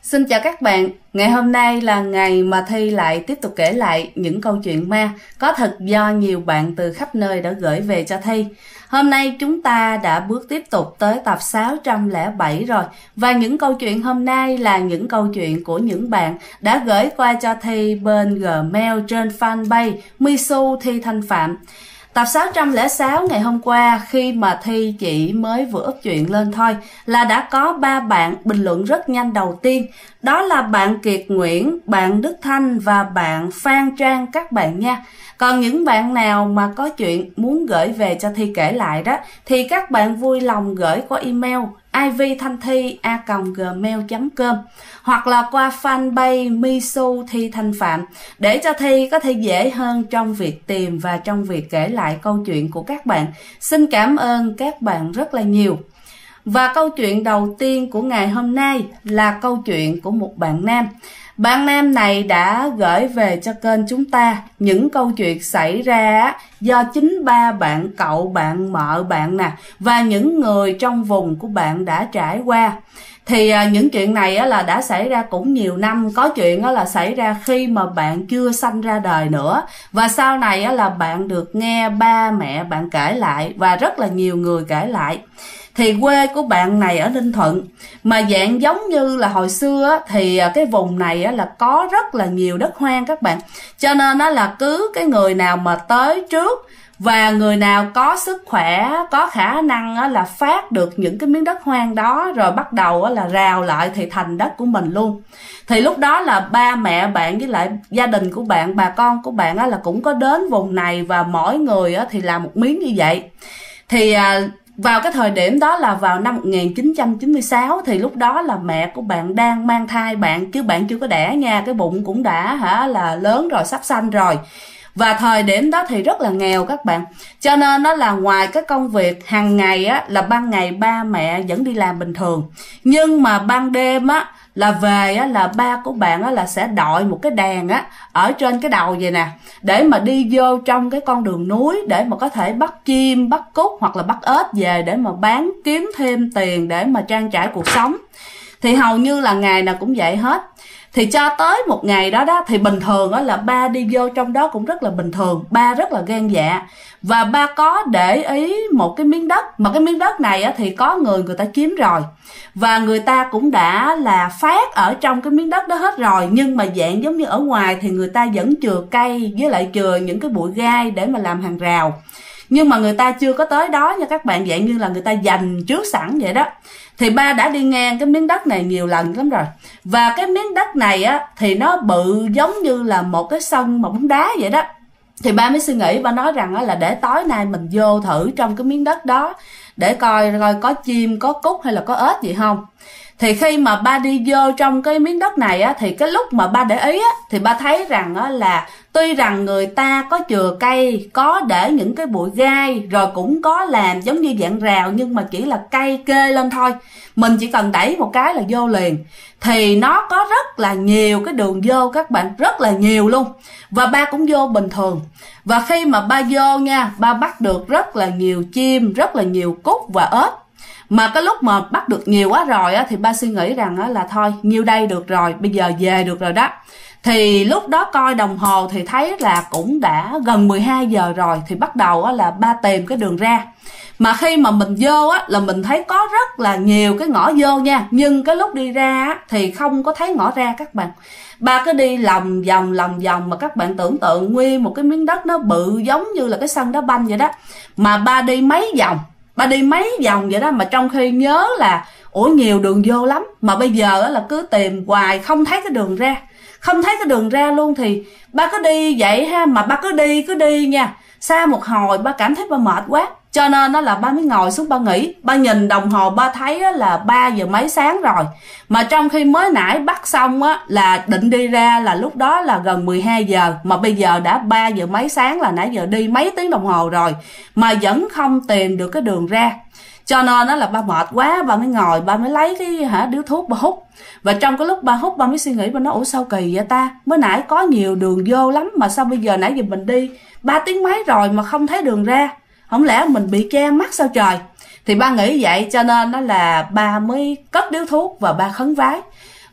Xin chào các bạn, ngày hôm nay là ngày mà Thi lại tiếp tục kể lại những câu chuyện ma có thật do nhiều bạn từ khắp nơi đã gửi về cho Thi. Hôm nay chúng ta đã bước tiếp tục tới tập 607 rồi, và những câu chuyện hôm nay là những câu chuyện của những bạn đã gửi qua cho Thi bên Gmail trên fanpage Misu Thi Thanh Phạm. Tập 606 ngày hôm qua, khi mà Thi chỉ mới vừa up chuyện lên thôi là đã có 3 bạn bình luận rất nhanh đầu tiên. Đó là bạn Kiệt Nguyễn, bạn Đức Thanh và bạn Phan Trang các bạn nha. Còn những bạn nào mà có chuyện muốn gửi về cho Thi kể lại đó thì các bạn vui lòng gửi qua email ivthanthi@gmail.com hoặc là qua fanpage Misu Thi Thanh Phạm để cho Thi có thể dễ hơn trong việc tìm và trong việc kể lại câu chuyện của các bạn. Xin cảm ơn các bạn rất là nhiều. Và câu chuyện đầu tiên của ngày hôm nay là câu chuyện của một bạn nam. Bạn nam này đã gửi về cho kênh chúng ta những câu chuyện xảy ra do chính ba bạn, cậu, bạn, mợ bạn nè và những người trong vùng của bạn đã trải qua. Thì những chuyện này là đã xảy ra cũng nhiều năm. Có chuyện là xảy ra khi mà bạn chưa sanh ra đời nữa, và sau này là bạn được nghe ba mẹ bạn kể lại và rất là nhiều người kể lại. Thì quê của bạn này ở Ninh Thuận, mà dạng giống như là hồi xưa thì cái vùng này là có rất là nhiều đất hoang các bạn. Cho nên là cứ cái người nào mà tới trước và người nào có sức khỏe, có khả năng là phát được những cái miếng đất hoang đó rồi bắt đầu là rào lại thì thành đất của mình luôn. Thì lúc đó là ba mẹ bạn với lại gia đình của bạn, bà con của bạn là cũng có đến vùng này, và mỗi người thì làm một miếng như vậy. Thì vào cái thời điểm đó là vào năm 1996, thì lúc đó là mẹ của bạn đang mang thai bạn, chứ bạn chưa có đẻ nha, cái bụng cũng đã là lớn rồi, sắp sanh rồi. Và thời điểm đó thì rất là nghèo các bạn. Cho nên đó là ngoài cái công việc hàng ngày là ban ngày ba mẹ vẫn đi làm bình thường, nhưng mà ban đêm là về là ba của bạn là sẽ đội một cái đèn ở trên cái đầu vậy nè, để mà đi vô trong cái con đường núi để mà có thể bắt chim, bắt cút hoặc là bắt ếch về để mà bán kiếm thêm tiền để mà trang trải cuộc sống. Thì hầu như là ngày nào cũng vậy hết. Thì cho tới một ngày đó thì bình thường là ba đi vô trong đó cũng rất là bình thường. Ba rất là gan dạ, và ba có để ý một cái miếng đất, mà cái miếng đất này thì có người ta chiếm rồi, và người ta cũng đã là phát ở trong cái miếng đất đó hết rồi. Nhưng mà dạng giống như ở ngoài thì người ta vẫn chừa cây với lại chừa những cái bụi gai để mà làm hàng rào, nhưng mà người ta chưa có tới đó nha các bạn, dạng như là người ta dành trước sẵn vậy đó. Thì ba đã đi ngang cái miếng đất này nhiều lần lắm rồi, và cái miếng đất này thì nó bự giống như là một cái sân mà bóng đá vậy đó. Thì ba mới suy nghĩ, ba nói rằng là để tối nay mình vô thử trong cái miếng đất đó để coi có chim, có cút hay là có ếch gì không. Thì khi mà ba đi vô trong cái miếng đất này thì cái lúc mà ba để ý thì ba thấy rằng là tuy rằng người ta có chừa cây, có để những cái bụi gai, rồi cũng có làm giống như dạng rào, nhưng mà chỉ là cây kê lên thôi, mình chỉ cần đẩy một cái là vô liền. Thì nó có rất là nhiều cái đường vô các bạn, rất là nhiều luôn. Và ba cũng vô bình thường. Và khi mà ba vô nha, ba bắt được rất là nhiều chim, rất là nhiều cút và ếch. Mà cái lúc mà bắt được nhiều quá rồi thì ba suy nghĩ rằng là thôi, nhiêu đây được rồi, bây giờ về được rồi đó. Thì lúc đó coi đồng hồ thì thấy là cũng đã gần 12 giờ rồi. Thì bắt đầu là ba tìm cái đường ra. Mà khi mà mình vô là mình thấy có rất là nhiều cái ngõ vô nha, nhưng cái lúc đi ra thì không có thấy ngõ ra các bạn. Ba cứ đi lòng vòng mà các bạn tưởng tượng nguyên một cái miếng đất nó bự giống như là cái sân đá banh vậy đó. Mà ba đi mấy vòng vậy đó, mà trong khi nhớ là nhiều đường vô lắm, mà bây giờ là cứ tìm hoài không thấy cái đường ra luôn. Thì ba cứ đi vậy mà ba cứ đi nha. Xa một hồi ba cảm thấy ba mệt quá, cho nên là ba mới ngồi xuống ba nghỉ. Ba nhìn đồng hồ ba thấy là 3 giờ mấy sáng rồi, mà trong khi mới nãy bắt xong là định đi ra là lúc đó là gần 12 giờ, mà bây giờ đã 3 giờ mấy sáng, là nãy giờ đi mấy tiếng đồng hồ rồi mà vẫn không tìm được cái đường ra. Cho nên là ba mệt quá, ba mới ngồi, ba mới lấy cái điếu thuốc ba hút. Và trong cái lúc ba hút, ba mới suy nghĩ, ba nói sao kỳ vậy ta, mới nãy có nhiều đường vô lắm mà sao bây giờ nãy giờ mình đi 3 tiếng mấy rồi mà không thấy đường ra, không lẽ mình bị che mắt sao trời. Thì ba nghĩ vậy, cho nên là ba mới cất điếu thuốc và ba khấn vái.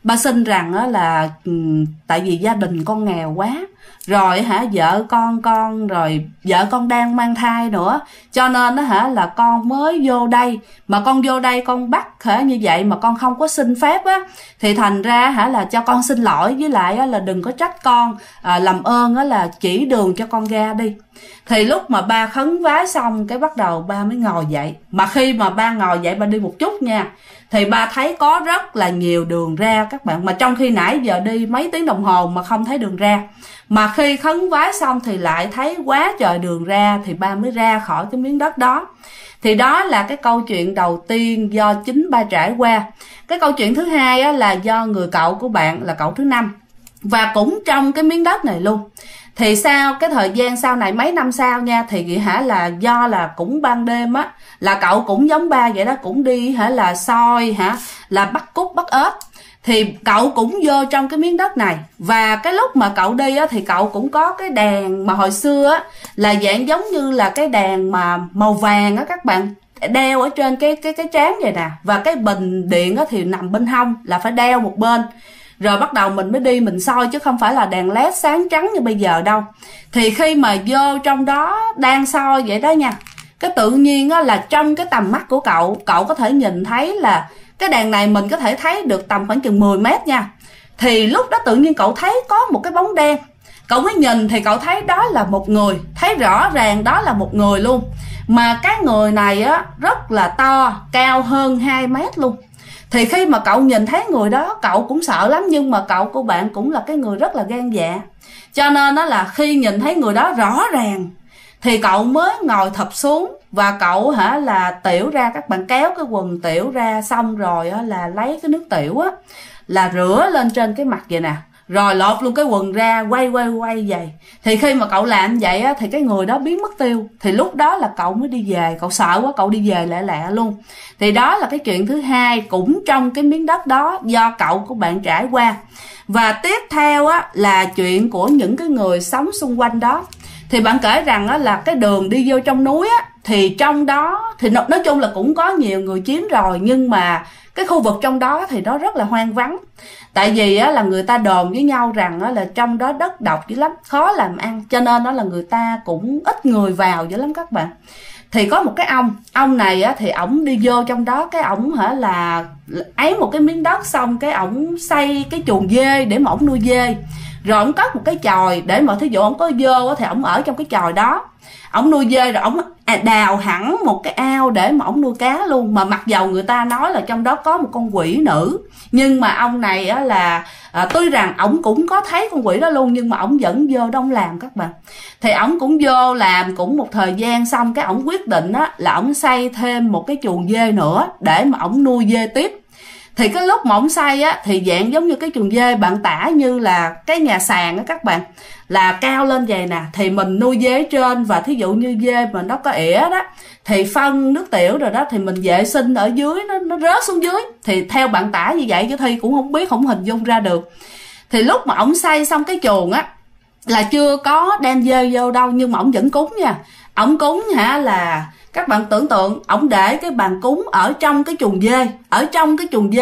Ba xin rằng á là tại vì gia đình con nghèo quá, rồi vợ con rồi vợ con đang mang thai nữa, cho nên là con mới vô đây, mà con vô đây con bắt như vậy mà con không có xin phép á, thì thành ra là cho con xin lỗi, với lại là đừng có trách con, làm ơn là chỉ đường cho con ra đi. Thì lúc mà ba khấn vái xong cái bắt đầu ba mới ngồi dậy, mà khi mà ba ngồi dậy ba đi một chút nha, thì ba thấy có rất là nhiều đường ra các bạn, mà trong khi nãy giờ đi mấy tiếng đồng hồ mà không thấy đường ra, mà khi khấn vái xong thì lại thấy quá trời đường ra, thì ba mới ra khỏi cái miếng đất đó. Thì đó là cái câu chuyện đầu tiên do chính ba trải qua. Cái câu chuyện thứ hai á, là do người cậu của bạn là cậu thứ năm, và cũng trong cái miếng đất này luôn. Thì sau cái thời gian sau này mấy năm sau nha, thì là do là cũng ban đêm á, là cậu cũng giống ba vậy đó, cũng đi là soi là bắt cút bắt ếch, thì cậu cũng vô trong cái miếng đất này. Và cái lúc mà cậu đi á, thì cậu cũng có cái đèn mà hồi xưa á, là dạng giống như là cái đèn mà màu vàng á các bạn, đeo ở trên cái trán vậy nè, và cái bình điện á thì nằm bên hông, là phải đeo một bên, rồi bắt đầu mình mới đi mình soi, chứ không phải là đèn led sáng trắng như bây giờ đâu. Thì khi mà vô trong đó đang soi vậy đó nha, cái tự nhiên á, là trong cái tầm mắt của cậu có thể nhìn thấy là cái đèn này mình có thể thấy được tầm khoảng chừng 10 mét nha. Thì lúc đó tự nhiên cậu thấy có một cái bóng đen, cậu mới nhìn thì cậu thấy đó là một người, thấy rõ ràng đó là một người luôn, mà cái người này á rất là to, cao hơn 2 mét luôn. Thì khi mà cậu nhìn thấy người đó, cậu cũng sợ lắm, nhưng mà cậu của bạn cũng là cái người rất là gan dạ, cho nên đó là khi nhìn thấy người đó rõ ràng thì cậu mới ngồi thụp xuống, và cậu là tiểu ra, các bạn kéo cái quần tiểu ra, xong rồi là lấy cái nước tiểu á là rửa lên trên cái mặt vậy nè, rồi lột luôn cái quần ra, quay vậy. Thì khi mà cậu làm vậy á, thì cái người đó biến mất tiêu. Thì lúc đó là cậu mới đi về, cậu sợ quá, cậu đi về lẹ luôn. Thì đó là cái chuyện thứ hai, cũng trong cái miếng đất đó do cậu của bạn trải qua. Và tiếp theo á là chuyện của những cái người sống xung quanh đó. Thì bạn kể rằng á, là cái đường đi vô trong núi á, thì trong đó thì nói chung là cũng có nhiều người chiếm rồi, nhưng mà cái khu vực trong đó thì nó rất là hoang vắng. Tại vì á, là người ta đồn với nhau rằng á, là trong đó đất độc dữ lắm, khó làm ăn, cho nên đó là người ta cũng ít người vào dữ lắm các bạn. Thì có một cái ông này á, thì ổng đi vô trong đó, cái ổng là ấy một cái miếng đất, xong cái ổng xây cái chuồng dê để mà ổng nuôi dê, rồi ổng cất một cái chòi để mà thí dụ ổng có vô thì ổng ở trong cái chòi đó, ổng nuôi dê, rồi ổng đào hẳn một cái ao để mà ổng nuôi cá luôn. Mà mặc dầu người ta nói là trong đó có một con quỷ nữ, nhưng mà ông này á là tuy rằng ổng cũng có thấy con quỷ đó luôn, nhưng mà ổng vẫn vô đông làm các bạn. Thì ổng cũng vô làm cũng một thời gian, xong cái ổng quyết định á là ổng xây thêm một cái chuồng dê nữa để mà ổng nuôi dê tiếp. Thì cái lúc mà ổng xây á thì dạng giống như cái chuồng dê, bạn tả như là cái nhà sàn á các bạn, là cao lên vậy nè, thì mình nuôi dê ở trên, và thí dụ như dê mà nó có ỉa đó thì phân nước tiểu rồi đó, thì mình vệ sinh ở dưới, nó rớt xuống dưới. Thì theo bạn tả như vậy chứ Thi cũng không biết, không hình dung ra được. Thì lúc mà ổng xây xong cái chuồng á là chưa có đem dê vô đâu, nhưng mà ổng vẫn cúng nha. Ổng cúng là các bạn tưởng tượng, ổng để cái bàn cúng ở trong cái chuồng dê, ở trong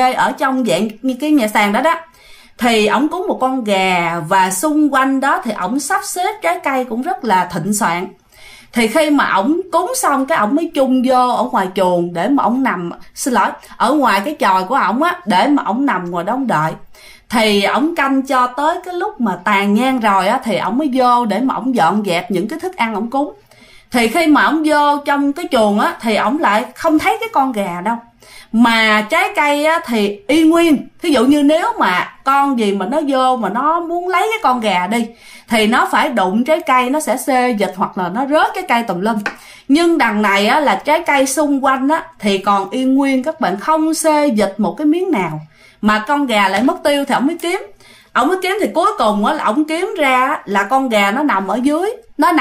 dạng như cái nhà sàn đó đó. Thì ổng cúng một con gà, và xung quanh đó thì ổng sắp xếp trái cây cũng rất là thịnh soạn. Thì khi mà ổng cúng xong cái ổng mới chung vô ở ngoài chuồng để mà ổng nằm, ở ngoài cái chòi của ổng á, để mà ổng nằm ngoài đó ổng đợi. Thì ổng canh cho tới cái lúc mà tàn nhang rồi á, thì ổng mới vô để mà ổng dọn dẹp những cái thức ăn ổng cúng. Thì khi mà ổng vô trong cái chuồng á, thì ổng lại không thấy cái con gà đâu, mà trái cây á thì y nguyên. Thí dụ như nếu mà con gì mà nó vô mà nó muốn lấy cái con gà đi, thì nó phải đụng trái cây, nó sẽ xê dịch hoặc là nó rớt trái cây tùm lum. Nhưng đằng này á là trái cây xung quanh á thì còn y nguyên, các bạn, không xê dịch một cái miếng nào, mà con gà lại mất tiêu. Thì ổng mới kiếm thì cuối cùng á là ổng kiếm ra là con gà nó nằm ở dưới,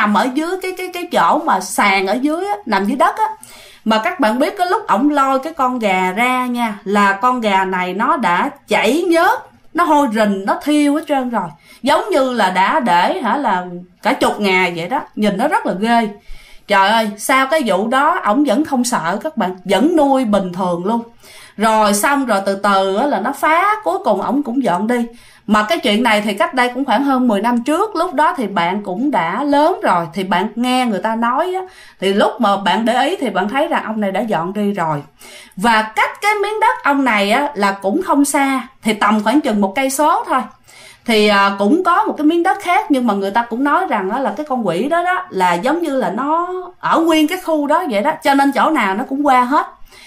cái chỗ mà sàn ở dưới á, nằm dưới đất á. Mà các bạn biết cái lúc ổng lôi cái con gà ra nha, là con gà này nó đã chảy nhớt, nó hôi rình, nó thiêu hết trơn rồi, giống như là đã để là cả chục ngày vậy đó, nhìn nó rất là ghê. Trời ơi, sau cái vụ đó ổng vẫn không sợ các bạn, vẫn nuôi bình thường luôn. Rồi xong rồi từ từ là nó phá, cuối cùng ổng cũng dọn đi. Mà cái chuyện này thì cách đây cũng khoảng hơn 10 năm trước. Lúc đó thì bạn cũng đã lớn rồi, thì bạn nghe người ta nói á, thì lúc mà bạn để ý thì bạn thấy rằng ông này đã dọn đi rồi. Và cách cái miếng đất ông này á là cũng không xa, thì tầm khoảng chừng 1 cây số thôi. Thì cũng có một cái miếng đất khác, nhưng mà người ta cũng nói rằng là cái con quỷ đó là giống như là nó ở nguyên cái khu đó vậy đó, cho nên chỗ nào nó cũng qua hết.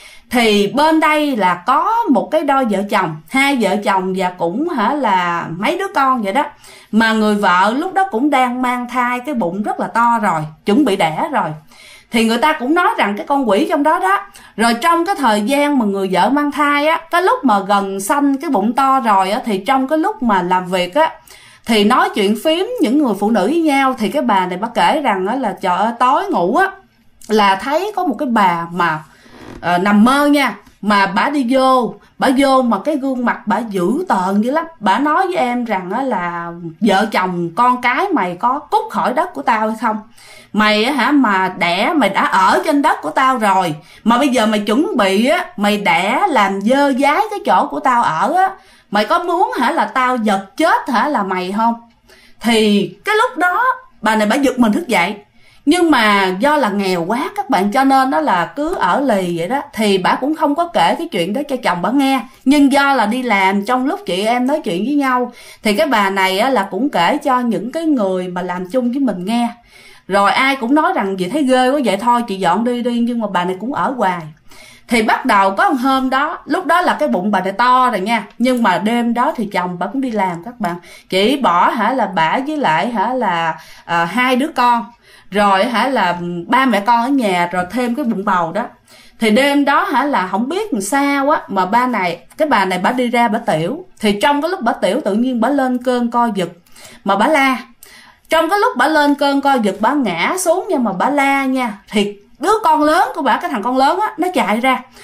Thì bên đây là có một cái đôi vợ chồng, 2 vợ chồng và cũng là mấy đứa con vậy đó. Mà người vợ lúc đó cũng đang mang thai, cái bụng rất là to rồi, chuẩn bị đẻ rồi. Thì người ta cũng nói rằng cái con quỷ trong đó đó. Rồi trong cái thời gian mà người vợ mang thai á, cái lúc mà gần sanh cái bụng to rồi á, thì trong cái lúc mà làm việc á, thì nói chuyện phím những người phụ nữ với nhau. Thì cái bà này bà kể rằng á là trời ơi, tối ngủ á là thấy có một cái bà mà nằm mơ nha, mà bả đi vô, bả vô mà cái gương mặt bả dữ tợn dữ lắm. Bả nói với em rằng á là vợ chồng con cái mày có cút khỏi đất của tao hay không? Mày á mà đẻ, mày đã ở trên đất của tao rồi, mà bây giờ mày chuẩn bị á, mày đẻ làm dơ dái cái chỗ của tao ở á, mày có muốn là tao giật chết là mày không? Thì cái lúc đó bà này bả giật mình thức dậy. Nhưng mà do là nghèo quá các bạn, cho nên đó là cứ ở lì vậy đó. Thì bà cũng không có kể cái chuyện đó cho chồng bà nghe. Nhưng do là đi làm, trong lúc chị em nói chuyện với nhau, thì cái bà này á là cũng kể cho những cái người mà làm chung với mình nghe. Rồi ai cũng nói rằng gì thấy ghê quá, vậy thôi chị dọn đi đi. Nhưng mà bà này cũng ở hoài. Thì bắt đầu có một hôm đó, lúc đó là cái bụng bà này to rồi nha. Nhưng mà đêm đó thì chồng bà cũng đi làm các bạn. Chỉ bỏ là bà với lại là 2 đứa con. Rồi là 3 mẹ con ở nhà, rồi thêm cái bụng bầu đó. Thì đêm đó là không biết làm sao á, mà cái bà này bà đi ra bà tiểu. Thì trong cái lúc bà tiểu tự nhiên bà lên cơn co giật, mà bà la. Trong cái lúc bà lên cơn co giật, bà ngã xuống nhưng mà bà la nha. Thì đứa con lớn của bà, cái thằng con lớn á, nó chạy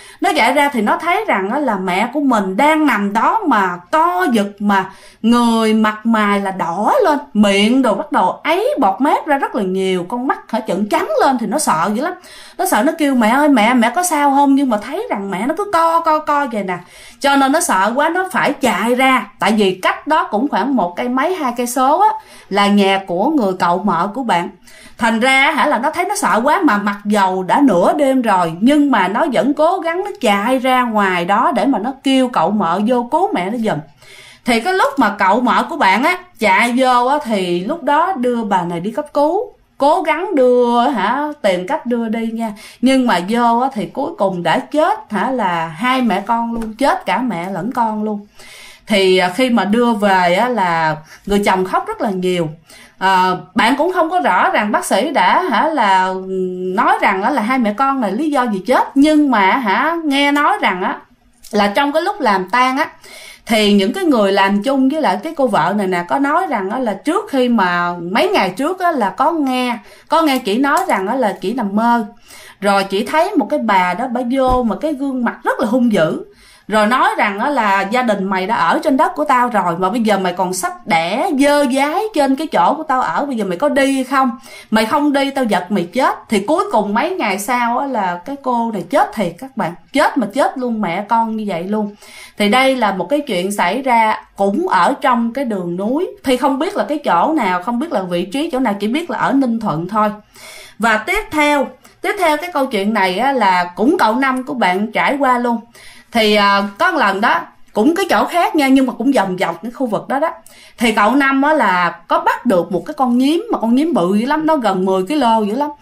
ra thì nó thấy rằng á là mẹ của mình đang nằm đó mà co giật, mà người mặt mày là đỏ lên, miệng đồ bắt đầu ấy bọt mép ra rất là nhiều, con mắt trợn trắng lên. Thì nó sợ dữ lắm, nó sợ, nó kêu mẹ ơi mẹ có sao không, nhưng mà thấy rằng mẹ nó cứ co vậy nè, cho nên nó sợ quá, nó phải chạy ra. Tại vì cách đó cũng khoảng 1 cây mấy 2 cây số á là nhà của người cậu mợ của bạn. Thành ra là nó thấy nó sợ quá, mà mặc dầu đã nửa đêm rồi, nhưng mà nó vẫn cố gắng nó chạy ra ngoài đó để mà nó kêu cậu mợ vô cứu mẹ nó giùm. Thì cái lúc mà cậu mợ của bạn á chạy vô á, thì lúc đó đưa bà này đi cấp cứu, cố gắng đưa tìm cách đưa đi nha. Nhưng mà vô á thì cuối cùng đã chết là 2 mẹ con luôn, chết cả mẹ lẫn con luôn. Thì khi mà đưa về á là người chồng khóc rất là nhiều. Bạn cũng không có rõ rằng bác sĩ đã là nói rằng là 2 mẹ con này lý do gì chết. Nhưng mà nghe nói rằng á là trong cái lúc làm tang á, thì những cái người làm chung với lại cái cô vợ này nè có nói rằng á là trước khi mà mấy ngày trước á là có nghe chị nói rằng á là chị nằm mơ, rồi chị thấy một cái bà đó bà vô mà cái gương mặt rất là hung dữ, rồi nói rằng á là gia đình mày đã ở trên đất của tao rồi, mà bây giờ mày còn sắp đẻ dơ dái trên cái chỗ của tao ở, bây giờ mày có đi hay không? Mày không đi tao giật mày chết. Thì cuối cùng mấy ngày sau á là cái cô này chết thiệt các bạn, chết mà chết luôn mẹ con như vậy luôn. Thì đây là một cái chuyện xảy ra cũng ở trong cái đường núi, thì không biết là cái chỗ nào, không biết là vị trí chỗ nào, chỉ biết là ở Ninh Thuận thôi. Và tiếp theo cái câu chuyện này á là cũng cậu Năm của bạn trải qua luôn. Thì có một lần đó cũng cái chỗ khác nha, nhưng mà cũng vòng cái khu vực đó đó. Thì cậu Năm á là có bắt được một cái con nhím, mà con nhím bự dữ lắm, nó gần 10 kg dữ lắm.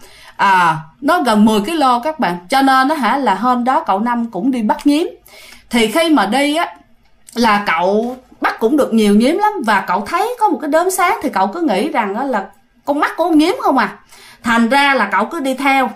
Nó gần 10 kg các bạn. Cho nên là hôm đó cậu Năm cũng đi bắt nhím. Thì khi mà đi á là cậu bắt cũng được nhiều nhím lắm, và cậu thấy có một cái đốm sáng, thì cậu cứ nghĩ rằng á là con mắt của con nhím không à. Thành ra là cậu cứ đi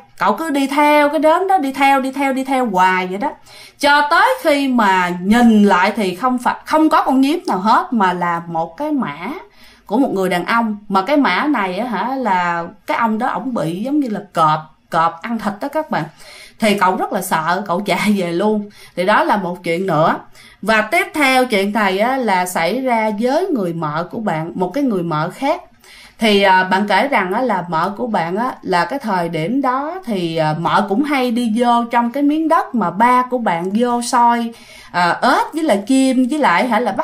theo cái đốm đó, đi theo hoài vậy đó, cho tới khi mà nhìn lại thì không có con nhím nào hết, mà là một cái mã của một người đàn ông. Mà cái mã này á là cái ông đó ổng bị giống như là cọp ăn thịt đó các bạn. Thì cậu rất là sợ, cậu chạy về luôn. Thì đó là một chuyện nữa. Và tiếp theo chuyện này á là xảy ra với người mợ của bạn, một cái người mợ khác. Thì bạn kể rằng là mợ của bạn là cái thời điểm đó thì mợ cũng hay đi vô trong cái miếng đất mà ba của bạn vô soi ếch với lại chim với lại là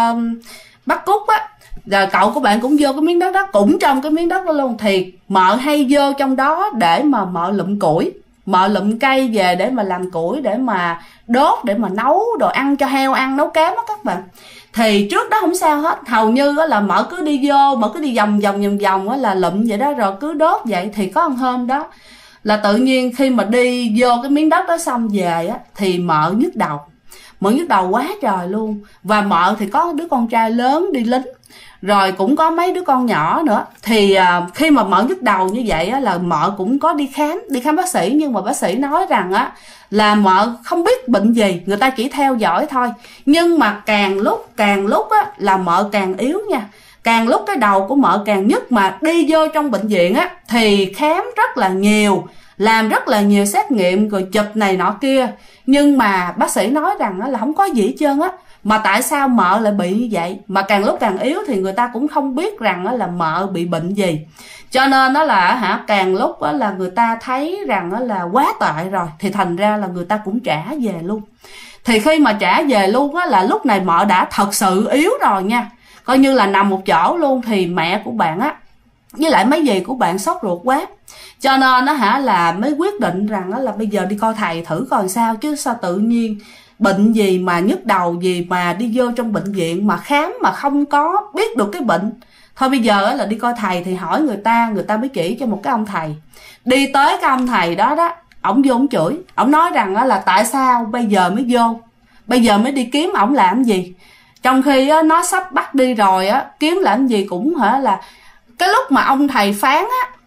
bắt cút á. Rồi cậu của bạn cũng vô cái miếng đất đó, cũng trong cái miếng đất đó luôn. Thì mợ hay vô trong đó để mà mợ lụm củi, mợ lụm cây về để mà làm củi, để mà đốt, để mà nấu đồ ăn cho heo ăn, nấu cám á các bạn. Thì trước đó không sao hết, hầu như là mợ cứ đi vô, mợ cứ đi vòng vòng là lụm vậy đó, rồi cứ đốt vậy. Thì có một hôm đó là tự nhiên khi mà đi vô cái miếng đất đó xong về á, thì mợ nhức đầu. Mợ nhức đầu quá trời luôn. Và mợ thì có đứa con trai lớn đi lính, rồi cũng có mấy đứa con nhỏ nữa. Thì khi mà mợ nhức đầu như vậy á, là mợ cũng có đi khám bác sĩ. Nhưng mà bác sĩ nói rằng á là mợ không biết bệnh gì, người ta chỉ theo dõi thôi. Nhưng mà càng lúc á là mợ càng yếu nha. Càng lúc cái đầu của mợ càng nhức. Mà đi vô trong bệnh viện á thì khám rất là nhiều, làm rất là nhiều xét nghiệm, rồi chụp này nọ kia. Nhưng mà bác sĩ nói rằng là không có gì hết trơn á. Mà tại sao mợ lại bị như vậy? Mà càng lúc càng yếu thì người ta cũng không biết rằng là mợ bị bệnh gì. Cho nên đó là càng lúc đó là người ta thấy rằng là quá tệ rồi, thì thành ra là người ta cũng trả về luôn. Thì khi mà trả về luôn á là lúc này mợ đã thật sự yếu rồi nha, coi như là nằm một chỗ luôn. Thì mẹ của bạn á với lại mấy dì của bạn sốt ruột quá, cho nên là mới quyết định rằng là bây giờ đi coi thầy thử coi sao. Chứ sao tự nhiên bệnh gì mà nhức đầu gì mà đi vô trong bệnh viện mà khám mà không có biết được cái bệnh. Thôi bây giờ là đi coi thầy thì hỏi người ta mới chỉ cho một cái ông thầy. Đi tới cái ông thầy đó ổng vô ổng chửi, ổng nói rằng là tại sao bây giờ mới vô, bây giờ mới đi kiếm ổng làm gì, trong khi nó sắp bắt đi rồi kiếm làm gì cũng là cái lúc mà ông thầy phán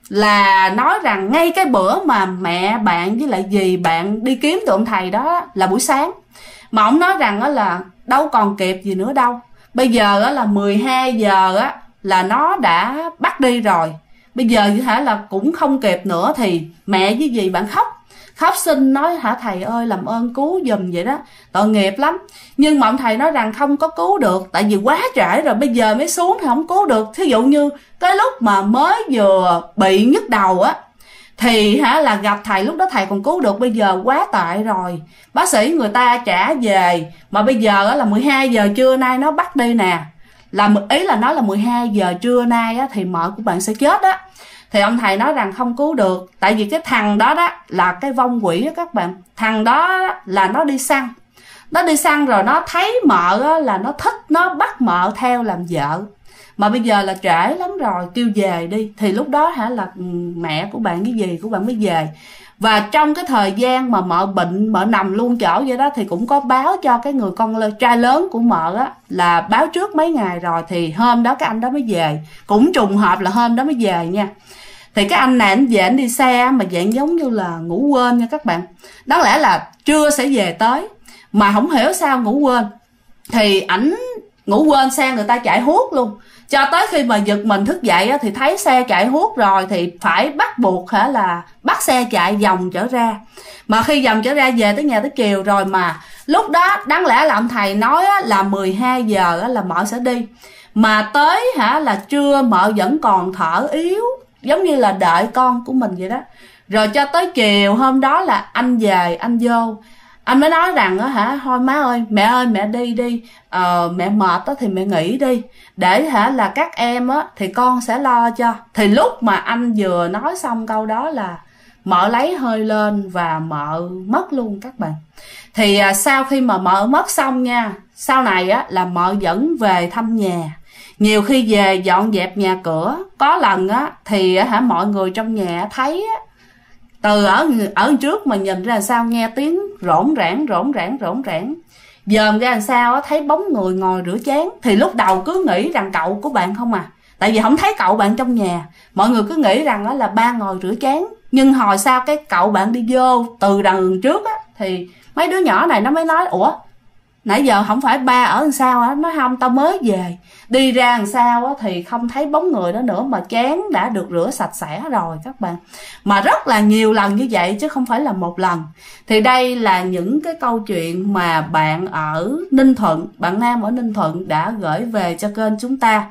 là nói rằng ngay cái bữa mà mẹ bạn với lại dì bạn đi kiếm tụi ông thầy đó là buổi sáng. Mà ông nói rằng là đâu còn kịp gì nữa đâu, bây giờ là 12 giờ là nó đã bắt đi rồi, bây giờ như thể là cũng không kịp nữa. Thì mẹ với dì bạn khóc xin nói thầy ơi làm ơn cứu giùm vậy đó, tội nghiệp lắm. Nhưng mà ông thầy nói rằng không có cứu được, tại vì quá trễ rồi, bây giờ mới xuống thì không cứu được. Thí dụ như cái lúc mà mới vừa bị nhức đầu thì là gặp thầy lúc đó thầy còn cứu được, bây giờ quá tệ rồi, bác sĩ người ta trả về. Mà bây giờ là 12 giờ trưa nay nó bắt đi nè, ý là nói là 12 giờ trưa nay thì mợ của bạn sẽ chết á. Thì ông thầy nói rằng không cứu được, tại vì cái thằng đó là cái vong quỷ các bạn. Thằng đó là nó đi săn rồi nó thấy mợ là nó thích, nó bắt mợ theo làm vợ. Mà bây giờ là trễ lắm rồi, kêu về đi. Thì lúc đó là mẹ của bạn với dì của bạn mới về. Và trong cái thời gian mà mợ bệnh, mợ nằm luôn chỗ vậy đó, thì cũng có báo cho cái người con trai lớn của mợ là báo trước mấy ngày rồi. Thì hôm đó cái anh đó mới về, cũng trùng hợp là hôm đó mới về nha. Thì cái anh này anh về, anh đi xe mà dạng giống như là ngủ quên nha các bạn. Đáng lẽ là trưa sẽ về tới, mà không hiểu sao ngủ quên. Thì ảnh ngủ quên, xe người ta chạy huốt luôn. Cho tới khi mà giật mình thức dậy thì thấy xe chạy huốt rồi, thì phải bắt buộc là bắt xe chạy vòng trở ra. Mà khi vòng trở ra về tới nhà tới chiều rồi, mà lúc đó đáng lẽ là ông thầy nói là 12 giờ là mợ sẽ đi. Mà tới là trưa mợ vẫn còn thở yếu, giống như là đợi con của mình vậy đó. Rồi cho tới chiều hôm đó là anh về, anh vô, anh mới nói rằng thôi má ơi mẹ đi mẹ mệt thì mẹ nghỉ đi, để là các em thì con sẽ lo cho. Thì lúc mà anh vừa nói xong câu đó là mợ lấy hơi lên và mợ mất luôn các bạn. Thì sau khi mà mợ mất xong nha, sau này là mợ vẫn về thăm nhà, nhiều khi về dọn dẹp nhà cửa. Có lần thì mọi người trong nhà thấy từ ở trước mà nhìn ra sao nghe tiếng rỗn rãng dòm ra làm sao thấy bóng người ngồi rửa chén. Thì lúc đầu cứ nghĩ rằng cậu của bạn không tại vì không thấy cậu bạn trong nhà, mọi người cứ nghĩ rằng là ba ngồi rửa chén. Nhưng hồi sau cái cậu bạn đi vô từ đằng trước thì mấy đứa nhỏ này nó mới nói ủa nãy giờ không phải ba ở làm sao nó không, tao mới về. Đi ra làm sao thì không thấy bóng người đó nữa, mà chén đã được rửa sạch sẽ rồi các bạn. Mà rất là nhiều lần như vậy chứ không phải là một lần. Thì đây là những cái câu chuyện mà bạn ở Ninh Thuận, bạn Nam ở Ninh Thuận đã gửi về cho kênh chúng ta.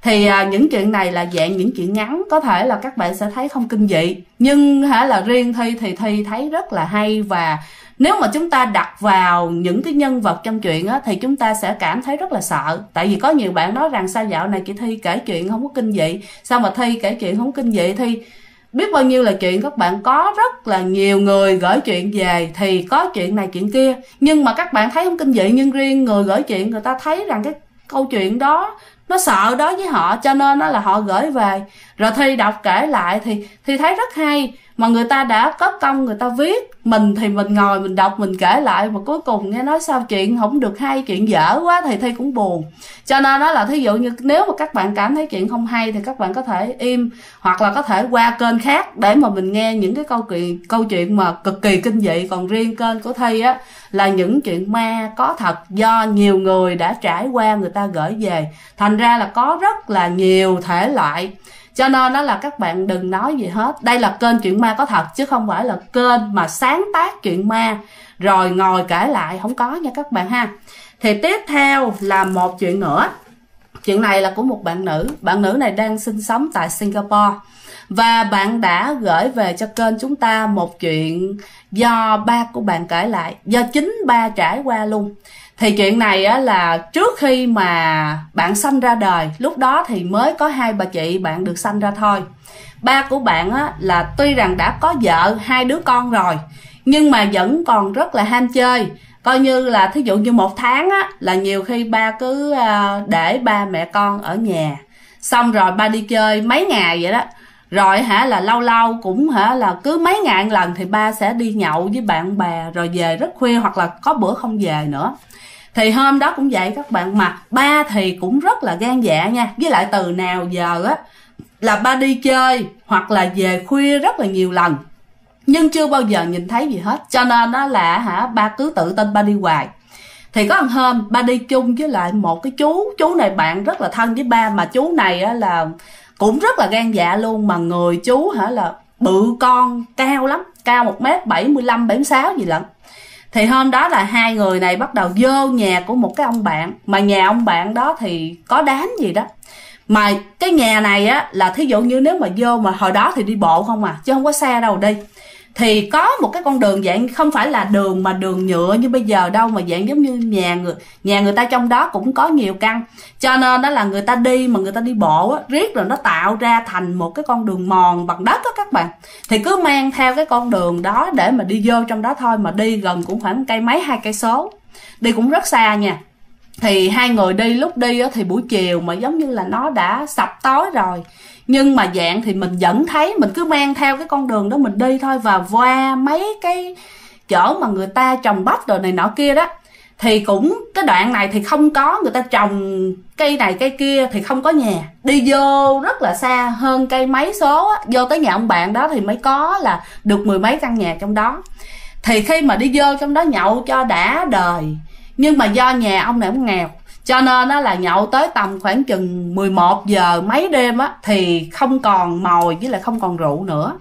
Thì những chuyện này là dạng những chuyện ngắn, có thể là các bạn sẽ thấy không kinh dị, nhưng là riêng Thi thì Thi thấy rất là hay. Và nếu mà chúng ta đặt vào những cái nhân vật trong chuyện á, thì chúng ta sẽ cảm thấy rất là sợ. Tại vì có nhiều bạn nói rằng sao dạo này chị Thi kể chuyện không có kinh dị, sao mà Thi kể chuyện không kinh dị. Thi biết bao nhiêu là chuyện, các bạn có rất là nhiều người gửi chuyện về thì có chuyện này chuyện kia, nhưng mà các bạn thấy không kinh dị, nhưng riêng người gửi chuyện người ta thấy rằng cái câu chuyện đó nó sợ đối với họ, cho nên đó là họ gửi về. Rồi Thi đọc kể lại thì thấy rất hay, mà người ta đã có công người ta viết, mình thì mình ngồi mình đọc mình kể lại, mà cuối cùng nghe nói sao chuyện không được hay, chuyện dở quá, thì Thi cũng buồn. Cho nên đó là thí dụ như nếu mà các bạn cảm thấy chuyện không hay thì các bạn có thể im, hoặc là có thể qua kênh khác để mà mình nghe những cái câu chuyện mà cực kỳ kinh dị. Còn riêng kênh của Thi á là những chuyện ma có thật, do nhiều người đã trải qua người ta gửi về, thành ra là có rất là nhiều thể loại. Cho nên đó là các bạn đừng nói gì hết, đây là kênh chuyện ma có thật chứ không phải là kênh mà sáng tác chuyện ma rồi ngồi kể lại, không có nha các bạn ha. Thì tiếp theo là một chuyện nữa. Chuyện này là của một bạn nữ này đang sinh sống tại Singapore, và bạn đã gửi về cho kênh chúng ta một chuyện do ba của bạn kể lại, do chính ba trải qua luôn. Thì chuyện này á, là trước khi mà bạn sanh ra đời, lúc đó thì mới có 2 bà chị bạn được sanh ra thôi. Ba của bạn á, là tuy rằng đã có vợ 2 đứa con rồi, nhưng mà vẫn còn rất là ham chơi. Coi như là thí dụ như 1 tháng á, là nhiều khi ba cứ để ba mẹ con ở nhà, xong rồi ba đi chơi mấy ngày vậy đó. Rồi là lâu lâu cũng là cứ mấy ngày lần thì ba sẽ đi nhậu với bạn bè rồi về rất khuya, hoặc là có bữa không về nữa. Thì hôm đó cũng vậy các bạn, mà ba thì cũng rất là gan dạ nha, với lại từ nào giờ á là ba đi chơi hoặc là về khuya rất là nhiều lần, nhưng chưa bao giờ nhìn thấy gì hết. Cho nên đó là ba cứ tự tin ba đi hoài. Thì có một hôm ba đi chung với lại một cái chú này bạn rất là thân với ba, mà chú này á là cũng rất là gan dạ luôn, mà người chú là bự con, cao lắm, cao 1m75 76 gì lận. Thì hôm đó là 2 người này bắt đầu vô nhà của một cái ông bạn, mà nhà ông bạn đó thì có đám gì đó. Mà cái nhà này á là thí dụ như nếu mà vô, mà hồi đó thì đi bộ không à, chứ không có xe đâu đi. Thì có một cái con đường dạng không phải là đường mà đường nhựa như bây giờ đâu, mà dạng giống như nhà người ta trong đó cũng có nhiều căn. Cho nên đó là người ta đi, mà người ta đi bộ á, riết rồi nó tạo ra thành một cái con đường mòn bằng đất á các bạn. Thì cứ mang theo cái con đường đó để mà đi vô trong đó thôi, mà đi gần cũng khoảng cây mấy 2 cây số, đi cũng rất xa nha. Thì 2 người đi, lúc đi á thì buổi chiều mà giống như là nó đã sập tối rồi, nhưng mà dạng thì mình vẫn thấy, mình cứ mang theo cái con đường đó mình đi thôi, và qua mấy cái chỗ mà người ta trồng bắp rồi này nọ kia đó. Thì cũng cái đoạn này thì không có, người ta trồng cây này cây kia thì không có nhà, đi vô rất là xa, hơn cây mấy số á, vô tới nhà ông bạn đó thì mới có là được 10 mấy căn nhà trong đó. Thì khi mà đi vô trong đó nhậu cho đã đời, nhưng mà do nhà ông này ông nghèo, cho nên đó là nhậu tới tầm khoảng chừng 11 giờ mấy đêm á thì không còn mồi với lại không còn rượu nữa.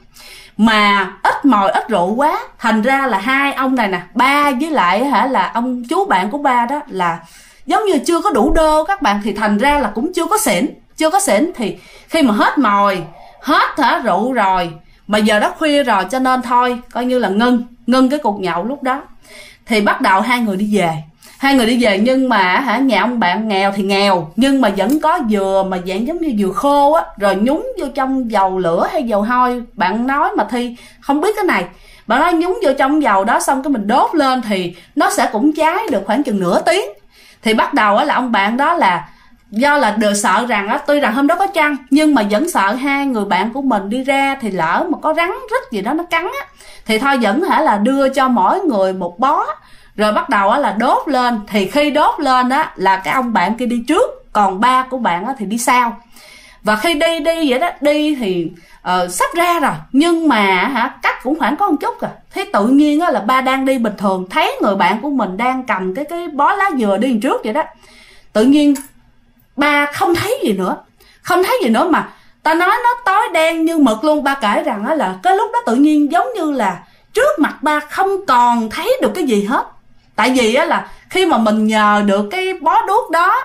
Mà ít mồi ít rượu quá, thành ra là 2 ông này nè, ba với lại là ông chú bạn của ba đó là giống như chưa có đủ đô các bạn, thì thành ra là cũng chưa có xỉn. Thì khi mà hết mồi hết rượu rồi, mà giờ đó khuya rồi, cho nên thôi coi như là ngưng cái cuộc nhậu lúc đó. Thì bắt đầu 2 người đi về, nhưng mà nhà ông bạn nghèo thì nghèo, nhưng mà vẫn có dừa mà dạng giống như dừa khô á, rồi nhúng vô trong dầu lửa hay dầu hôi. Bạn nói mà Thi không biết cái này, bạn nói nhúng vô trong dầu đó xong cái mình đốt lên thì nó sẽ cũng cháy được khoảng chừng nửa tiếng. Thì bắt đầu á là ông bạn đó là do là đều sợ rằng á, tuy rằng hôm đó có trăng nhưng mà vẫn sợ 2 người bạn của mình đi ra thì lỡ mà có rắn rít gì đó nó cắn á, thì thôi vẫn là đưa cho mỗi người một bó, rồi bắt đầu á là đốt lên. Thì khi đốt lên á là cái ông bạn kia đi trước, còn ba của bạn á thì đi sau. Và khi đi vậy đó, đi thì sắp ra rồi, nhưng mà cách cũng khoảng có một chút rồi. Thế tự nhiên á là ba đang đi bình thường, thấy người bạn của mình đang cầm cái bó lá dừa đi trước vậy đó. Tự nhiên ba không thấy gì nữa, mà ta nói nó tối đen như mực luôn. Ba kể rằng á là cái lúc đó tự nhiên giống như là trước mặt ba không còn thấy được cái gì hết. Tại vì á là khi mà mình nhờ được cái bó đuốc đó,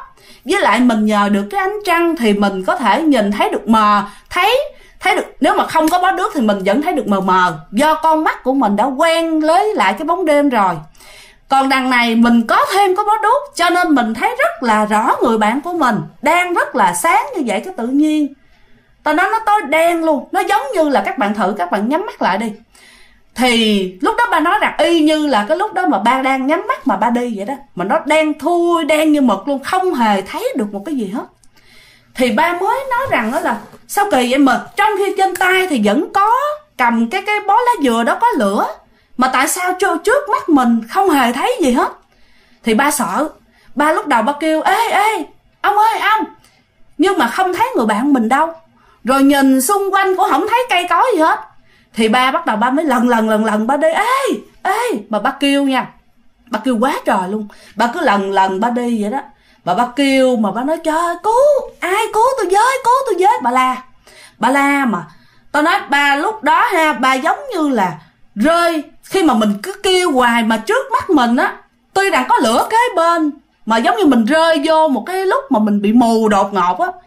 với lại mình nhờ được cái ánh trăng thì mình có thể nhìn thấy được mờ, thấy được. Nếu mà không có bó đuốc thì mình vẫn thấy được mờ mờ, do con mắt của mình đã quen với lại cái bóng đêm rồi. Còn đằng này mình có thêm có bó đuốc, cho nên mình thấy rất là rõ người bạn của mình đang rất là sáng như vậy. Cái tự nhiên tao nói nó tối đen luôn, nó giống như là các bạn thử, các bạn nhắm mắt lại đi. Thì lúc đó ba nói rằng y như là cái lúc đó mà ba đang nhắm mắt mà ba đi vậy đó, mà nó đen thui, đen như mực luôn, không hề thấy được một cái gì hết. Thì ba mới nói rằng đó là sao kỳ vậy, mà trong khi trên tay thì vẫn có cầm cái bó lá dừa đó có lửa, mà tại sao trước mắt mình không hề thấy gì hết. Thì ba sợ, ba lúc đầu ba kêu ê ông ơi ông, nhưng mà không thấy người bạn mình đâu. Rồi nhìn xung quanh cũng không thấy cây cối gì hết. Thì ba bắt đầu ba mới lần ba đi ê, mà ba kêu nha, ba kêu quá trời luôn. Ba cứ lần ba đi vậy đó, ba kêu mà ba nói trời ơi, cứu ai, cứu tôi với, bà la mà tao nói ba lúc đó ha, ba giống như là rơi, khi mà mình cứ kêu hoài mà trước mắt mình á tuy rằng có lửa kế bên, mà giống như mình rơi vô một cái lúc mà mình bị mù đột ngột á.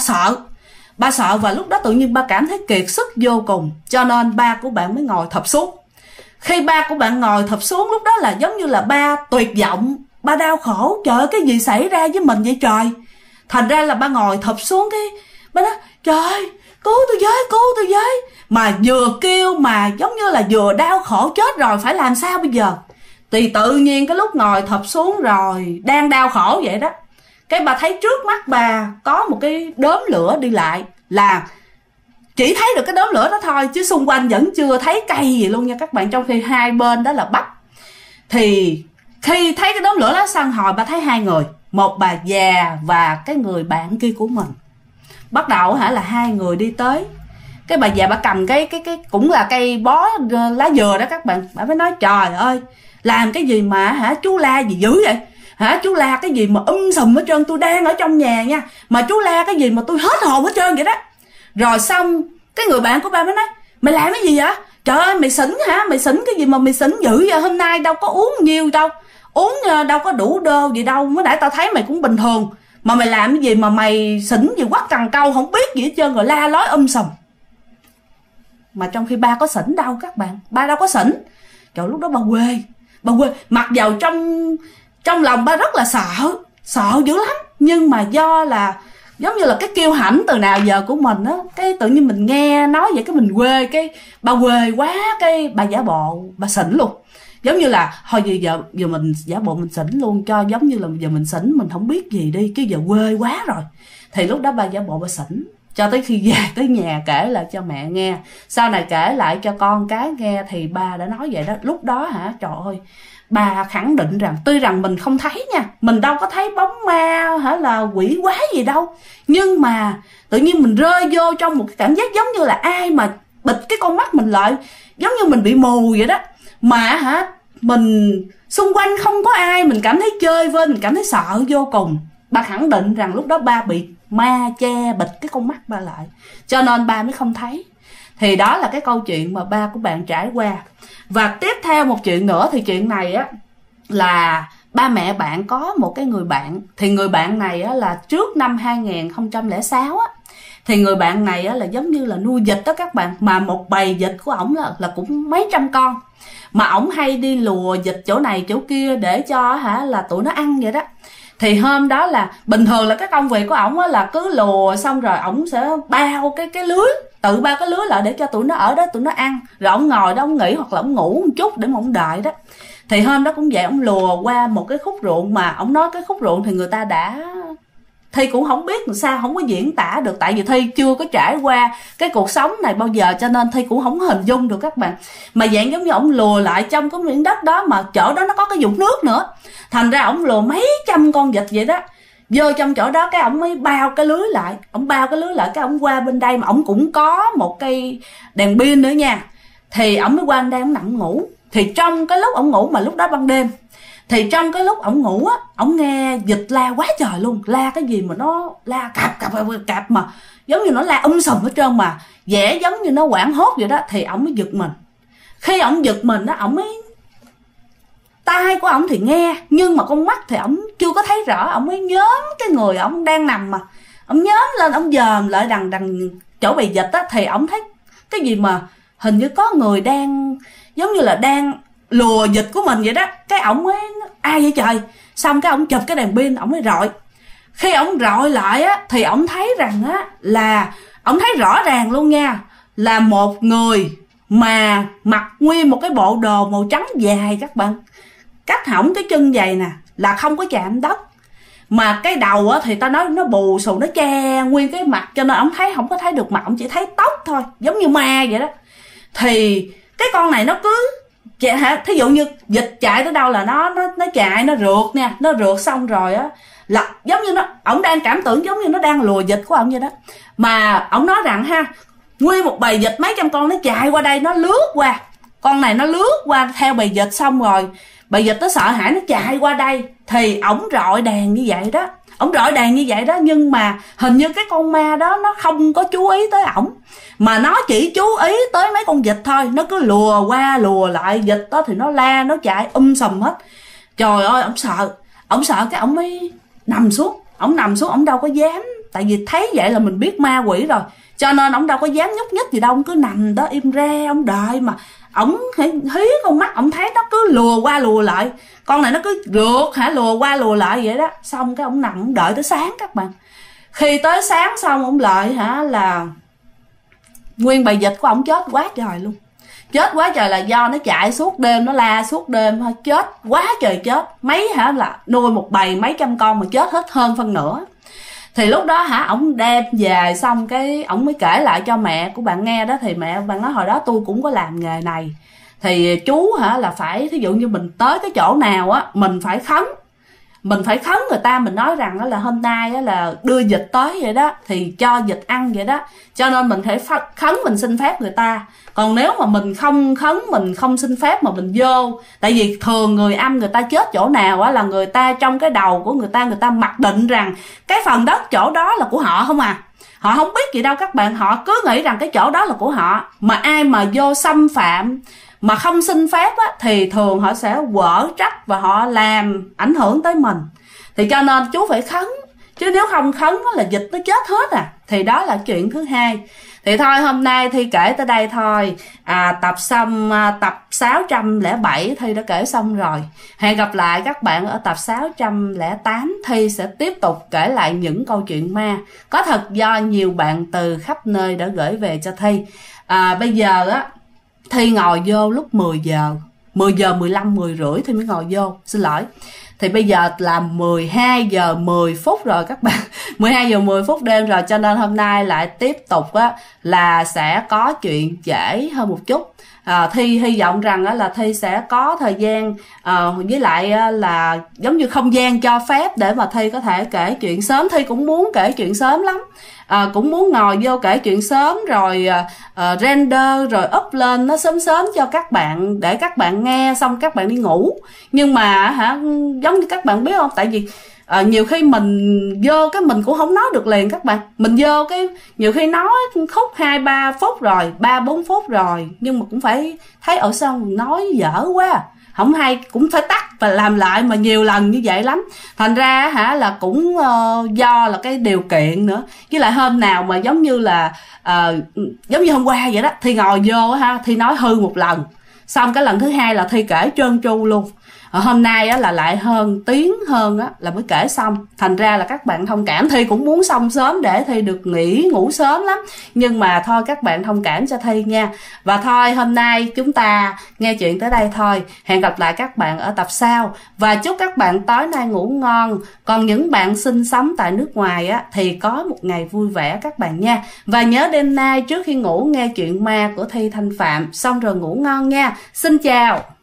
Ba sợ và lúc đó tự nhiên ba cảm thấy kiệt sức vô cùng, cho nên ba của bạn mới ngồi thụp xuống. Khi ba của bạn ngồi thụp xuống, lúc đó là giống như là ba tuyệt vọng, ba đau khổ, trời ơi cái gì xảy ra với mình vậy trời. Thành ra là ba ngồi thụp xuống, cái ba nói trời cứu tôi với, mà vừa kêu mà giống như là vừa đau khổ chết rồi, phải làm sao bây giờ. Thì tự nhiên cái lúc ngồi thụp xuống rồi đang đau khổ vậy đó, cái bà thấy trước mắt bà có một cái đốm lửa đi lại, là chỉ thấy được cái đốm lửa đó thôi, chứ xung quanh vẫn chưa thấy cây gì luôn nha các bạn, trong khi hai bên đó là bắp. Thì khi thấy cái đốm lửa đó săn hồi, bà thấy hai người, một bà già và cái người bạn kia của mình. Bắt đầu là hai người đi tới. Cái bà già bà cầm cái cũng là cây bó lá dừa đó các bạn. Bà mới nói trời ơi, làm cái gì mà chú la gì dữ vậy? Chú la cái gì mà sùm hết trơn, tôi đang ở trong nhà nha, mà chú la cái gì mà tôi hết hồn hết trơn vậy đó. Rồi xong cái người bạn của ba mới nói mày làm cái gì vậy? Trời ơi mày xỉn hả? Mày xỉn cái gì mà mày xỉn dữ vậy? Hôm nay đâu có uống nhiều đâu, uống đâu có đủ đô gì đâu, mới nãy tao thấy mày cũng bình thường, mà mày làm cái gì mà mày xỉn gì quắc cần câu không biết gì hết trơn, rồi la lối sùm. Mà trong khi ba có xỉn đâu các bạn, ba đâu có xỉn. Trời, lúc đó ba quê, mặc dầu trong lòng ba rất là sợ dữ lắm, nhưng mà do là giống như là cái kiêu hãnh từ nào giờ của mình á, cái tự nhiên mình nghe nói vậy cái mình quê, cái ba quê quá, cái ba giả bộ ba xỉn luôn. Giống như là thôi giờ mình giả bộ mình xỉn luôn, cho giống như là giờ mình xỉn mình không biết gì đi, cái giờ quê quá rồi. Thì lúc đó ba giả bộ ba xỉn, cho tới khi về tới nhà kể lại cho mẹ nghe, sau này kể lại cho con cái nghe, thì ba đã nói vậy đó. Lúc đó trời ơi, bà khẳng định rằng tuy rằng mình không thấy nha, mình đâu có thấy bóng ma là quỷ quái gì đâu, nhưng mà tự nhiên mình rơi vô trong một cái cảm giác giống như là ai mà bịt cái con mắt mình lại, giống như mình bị mù vậy đó. Mà mình xung quanh không có ai, mình cảm thấy chơi vơi, mình cảm thấy sợ vô cùng. Bà khẳng định rằng lúc đó ba bị ma che bịt cái con mắt ba lại, cho nên ba mới không thấy. Thì đó là cái câu chuyện mà ba của bạn trải qua. Và tiếp theo một chuyện nữa, thì chuyện này á là ba mẹ bạn có một cái người bạn. Thì người bạn này á là trước năm 2006 á, thì người bạn này á là giống như là nuôi vịt đó các bạn, mà một bầy vịt của ổng là cũng mấy trăm con, mà ổng hay đi lùa vịt chỗ này chỗ kia để cho là tụi nó ăn vậy đó. Thì hôm đó là bình thường là cái công việc của ổng là cứ lùa xong rồi ổng sẽ bao cái lưới, tự bao cái lưới lại để cho tụi nó ở đó tụi nó ăn, rồi ổng ngồi đó ổng nghỉ hoặc là ổng ngủ một chút để mà ổng đợi đó. Thì hôm đó cũng vậy, ổng lùa qua một cái khúc ruộng, mà ổng nói cái khúc ruộng thì người ta đã, Thi cũng không biết làm sao, không có diễn tả được, tại vì Thi chưa có trải qua cái cuộc sống này bao giờ, cho nên Thi cũng không hình dung được các bạn. Mà dạng giống như ổng lùa lại trong cái miếng đất đó, mà chỗ đó nó có cái vũng nước nữa, thành ra ổng lùa mấy trăm con vịt vậy đó vô trong chỗ đó, cái ổng mới bao cái lưới lại. Ổng bao cái lưới lại cái ổng qua bên đây, mà ổng cũng có một cây đèn pin nữa nha. Thì ổng mới qua bên đây ổng nằm ngủ. Thì trong cái lúc ổng ngủ, mà lúc đó ban đêm, thì trong cái lúc ổng ngủ á, ổng nghe vịt la quá trời luôn. La cái gì mà nó la cạp mà giống như nó la sùm hết trơn, mà vẻ giống như nó hoảng hốt vậy đó. Thì ổng mới giật mình. Khi ổng giật mình á, ổng mới tai của ổng thì nghe, nhưng mà con mắt thì ổng chưa có thấy rõ. Ổng mới nhóm cái người ổng đang nằm, mà ổng nhóm lên, ổng dòm lại đằng chỗ bầy vịt á, thì ổng thấy cái gì mà hình như có người đang giống như là đang lùa vịt của mình vậy đó. Cái ổng mới ai vậy trời, xong cái ổng chụp cái đèn pin, ổng mới rọi. Khi ổng rọi lại á thì ổng thấy rằng á là ổng thấy rõ ràng luôn nha, là một người mà mặc nguyên một cái bộ đồ màu trắng dài các bạn, cách hỏng cái chân giày nè là không có chạm đất, mà cái đầu á thì ta nói nó bù xù, nó che nguyên cái mặt, cho nên ổng thấy không có thấy được mặt, ổng chỉ thấy tóc thôi, giống như ma vậy đó. Thì cái con này nó cứ thí dụ như vịt chạy tới đâu là nó chạy, nó rượt nha, nó rượt xong rồi á là giống như nó, ổng đang cảm tưởng giống như nó đang lùa vịt của ổng vậy đó. Mà ổng nói rằng ha, nguyên một bầy vịt mấy trăm con nó chạy qua đây, nó lướt qua, con này nó lướt qua theo bầy vịt, xong rồi bầy vịt nó sợ hãi nó chạy qua đây, thì ổng rọi đèn như vậy đó, ổng rọi đèn như vậy đó. Nhưng mà hình như cái con ma đó nó không có chú ý tới ổng, mà nó chỉ chú ý tới mấy con vịt thôi. Nó cứ lùa qua lùa lại, vịt đó thì nó la nó chạy sùm hết. Trời ơi, ổng sợ cái ổng mới nằm xuống. Ổng đâu có dám, tại vì thấy vậy là mình biết ma quỷ rồi, cho nên ổng đâu có dám nhúc nhích gì đâu. Ổng cứ nằm đó im re, ổng đợi. Mà ổng hí con mắt, ổng thấy nó cứ lùa qua lùa lại, con này nó cứ rượt lùa qua lùa lại vậy đó. Xong cái ổng nằm ổng đợi tới sáng các bạn. Khi tới sáng xong ổng lợi là nguyên bầy vịt của ổng chết quá trời luôn. Chết quá trời là do nó chạy suốt đêm, nó la suốt đêm thôi, chết quá trời chết. Mấy là nuôi một bầy mấy trăm con mà chết hết hơn phân nửa. Thì lúc đó ổng đem về, xong cái ổng mới kể lại cho mẹ của bạn nghe đó. Thì mẹ bạn nói hồi đó tôi cũng có làm nghề này, thì chú là phải, thí dụ như mình tới cái chỗ nào á, mình phải khấn người ta, mình nói rằng đó là hôm nay á là đưa vịt tới vậy đó, thì cho vịt ăn vậy đó, cho nên mình phải khấn, mình xin phép người ta. Còn nếu mà mình không khấn, mình không xin phép mà mình vô, tại vì thường người âm người ta chết chỗ nào á là người ta trong cái đầu của người ta mặc định rằng cái phần đất chỗ đó là của họ không à. Họ không biết gì đâu các bạn, họ cứ nghĩ rằng cái chỗ đó là của họ. Mà ai mà vô xâm phạm mà không xin phép á, thì thường họ sẽ quở trách và họ làm ảnh hưởng tới mình. Thì cho nên chú phải khấn, chứ nếu không khấn là vịt nó chết hết à. Thì đó là chuyện thứ hai. Thì thôi hôm nay Thi kể tới đây thôi. Tập 607 Thi đã kể xong rồi. Hẹn gặp lại các bạn ở tập 608. Thi sẽ tiếp tục kể lại những câu chuyện ma có thật do nhiều bạn từ khắp nơi đã gửi về cho Thi. Bây giờ á, Thi ngồi vô lúc 10 giờ 15, 10 rưỡi Thi mới ngồi vô, xin lỗi. Thì bây giờ là 12 giờ 10 phút rồi các bạn. 12 giờ 10 phút đêm rồi, cho nên hôm nay lại tiếp tục á là sẽ có chuyện trễ hơn một chút. Thi hy vọng rằng là Thi sẽ có thời gian với lại là giống như không gian cho phép để mà Thi có thể kể chuyện sớm. Thi cũng muốn kể chuyện sớm lắm, cũng muốn ngồi vô kể chuyện sớm rồi render rồi up lên nó sớm cho các bạn, để các bạn nghe xong các bạn đi ngủ. Nhưng mà giống như các bạn biết không, tại vì nhiều khi mình vô cái mình cũng không nói được liền các bạn. Mình vô cái nhiều khi nói khúc 2-3 phút rồi, 3-4 phút rồi, nhưng mà cũng phải thấy ở sao nói dở quá, không hay, cũng phải tắt và làm lại mà nhiều lần như vậy lắm. Thành ra là cũng do là cái điều kiện nữa, với lại hôm nào mà giống như giống như hôm qua vậy đó, Thi ngồi vô Thi nói hư một lần, xong cái lần thứ hai là Thi kể trơn tru luôn. Hôm nay á là lại hơn tiếng hơn á là mới kể xong. Thành ra là các bạn thông cảm, Thi cũng muốn xong sớm để Thi được nghỉ ngủ sớm lắm, nhưng mà thôi các bạn thông cảm cho Thi nha. Và thôi hôm nay chúng ta nghe chuyện tới đây thôi. Hẹn gặp lại các bạn ở tập sau, và chúc các bạn tối nay ngủ ngon. Còn những bạn sinh sống tại nước ngoài á thì có một ngày vui vẻ các bạn nha. Và nhớ đêm nay trước khi ngủ nghe chuyện ma của Thi Thanh Phạm, xong rồi ngủ ngon nha. Xin chào.